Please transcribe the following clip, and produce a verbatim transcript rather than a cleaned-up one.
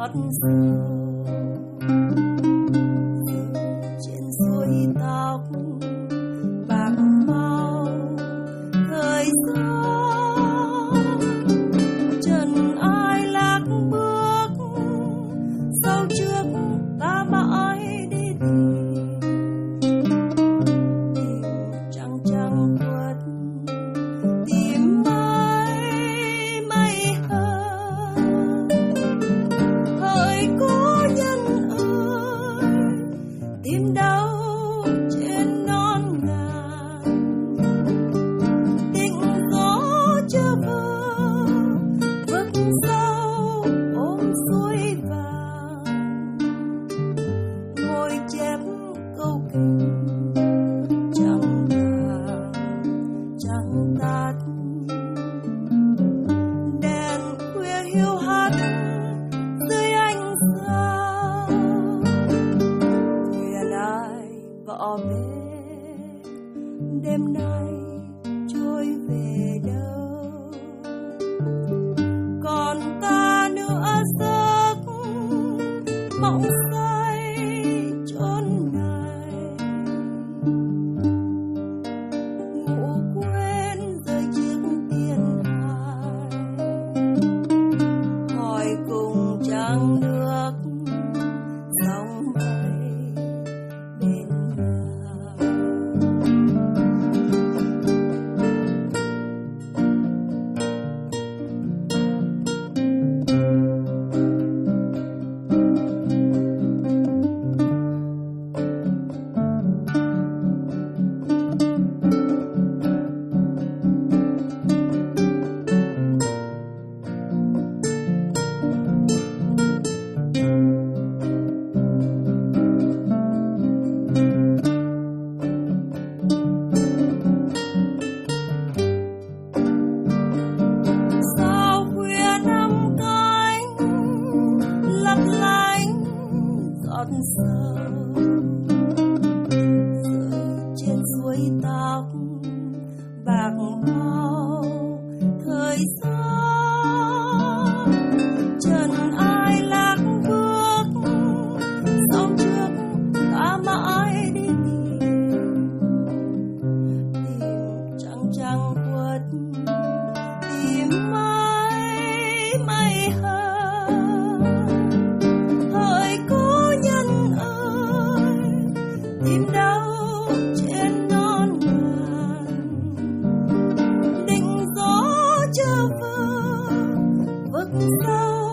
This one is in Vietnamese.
giọt sầu trên suối tóc bạc màu thời gió trần ai lạc bước sau trước ta mãi đi tìm tìm trăng trăng khuất tìm mãi mây hơn hỡi cố nhân ơi tìm đâu trên non ngàn định gió chưa vơ vực sâu ôm suối vàng ngồi chép câu kinh chẳng vàng chẳng tắt đèn khuya hiu hắt dưới ánh sao thuyền ai gõ bến đêm nay trôi về đâu còn ta nữa giấc mộng say chốn này ngủ quên rơi chiếc tiền hài hỏi cùng trăng nước sóng mây bên nào. Sao khuya năm cánh lấp lánh giọt sầu rơi trên suối tóc bạc màu thời gian trần ai lạc bước sau trước ta mãi đi tìm tìm trăng trăng khuất tìm mãi mây hơn hỡi cố nhân ơi tìm đâu trên non ngàn định gió chưa vơ vực sâu